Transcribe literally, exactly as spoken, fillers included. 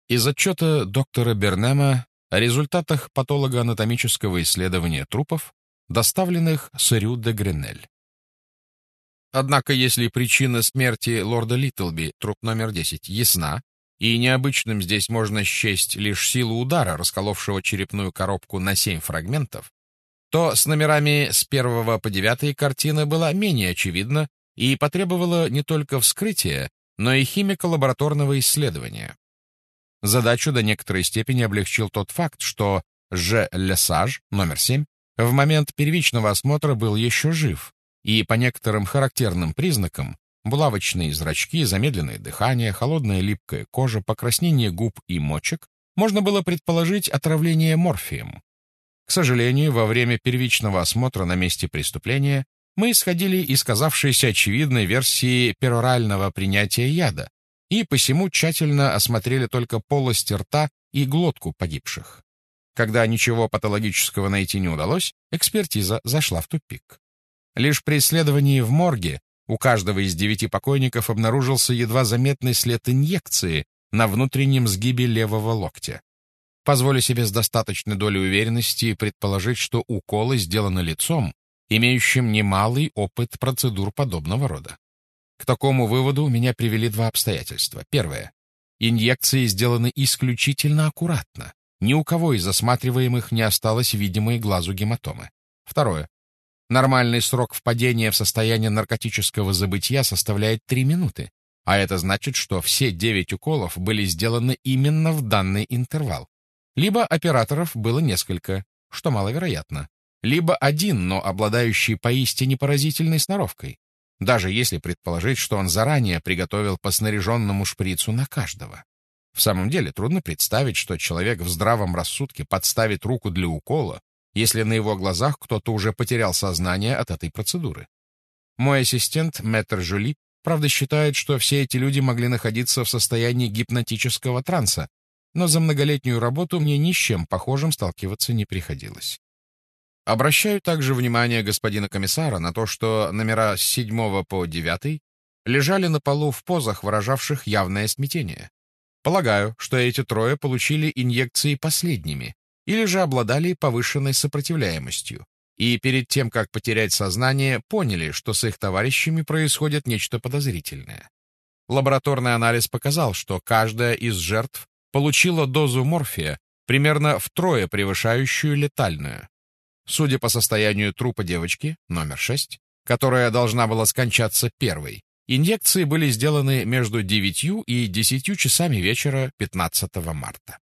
Из отчета доктора Бернема о результатах патологоанатомического исследования трупов, доставленных с Рю де Гренель. Однако, если причина смерти лорда Литтлби, труп номер десять, ясна, и необычным здесь можно счесть лишь силу удара, расколовшего черепную коробку на семь фрагментов, то с номерами с первого по девятый картина была менее очевидна и потребовала не только вскрытия, но и химико-лабораторного исследования. Задачу до некоторой степени облегчил тот факт, что Ж. Лесаж, номер семь, в момент первичного осмотра был еще жив, и по некоторым характерным признакам булавочные зрачки, замедленное дыхание, холодная липкая кожа, покраснение губ и мочек можно было предположить отравление морфием. К сожалению, во время первичного осмотра на месте преступления мы исходили из казавшейся очевидной версии перорального принятия яда, и посему тщательно осмотрели только полость рта и глотку погибших. Когда ничего патологического найти не удалось, экспертиза зашла в тупик. Лишь при исследовании в морге у каждого из девяти покойников обнаружился едва заметный след инъекции на внутреннем сгибе левого локтя. Позволю себе с достаточной долей уверенности предположить, что уколы сделаны лицом, имеющим немалый опыт процедур подобного рода. К такому выводу меня привели два обстоятельства. Первое. Инъекции сделаны исключительно аккуратно. Ни у кого из осматриваемых не осталось видимой глазу гематомы. Второе. Нормальный срок впадения в состояние наркотического забытья составляет три минуты, а это значит, что все девять уколов были сделаны именно в данный интервал. Либо операторов было несколько, что маловероятно, либо один, но обладающий поистине поразительной сноровкой, даже если предположить, что он заранее приготовил по снаряженному шприцу на каждого. В самом деле трудно представить, что человек в здравом рассудке подставит руку для укола, если на его глазах кто-то уже потерял сознание от этой процедуры. Мой ассистент, мэтр Жюли, правда считает, что все эти люди могли находиться в состоянии гипнотического транса, но за многолетнюю работу мне ни с чем похожим сталкиваться не приходилось. Обращаю также внимание господина комиссара на то, что номера с седьмого по девятый лежали на полу в позах, выражавших явное смятение. Полагаю, что эти трое получили инъекции последними или же обладали повышенной сопротивляемостью, и перед тем, как потерять сознание, поняли, что с их товарищами происходит нечто подозрительное. Лабораторный анализ показал, что каждая из жертв получила дозу морфия, примерно втрое превышающую летальную. Судя по состоянию трупа девочки, номер шесть, которая должна была скончаться первой, инъекции были сделаны между девятью и десятью часами вечера пятнадцатого марта.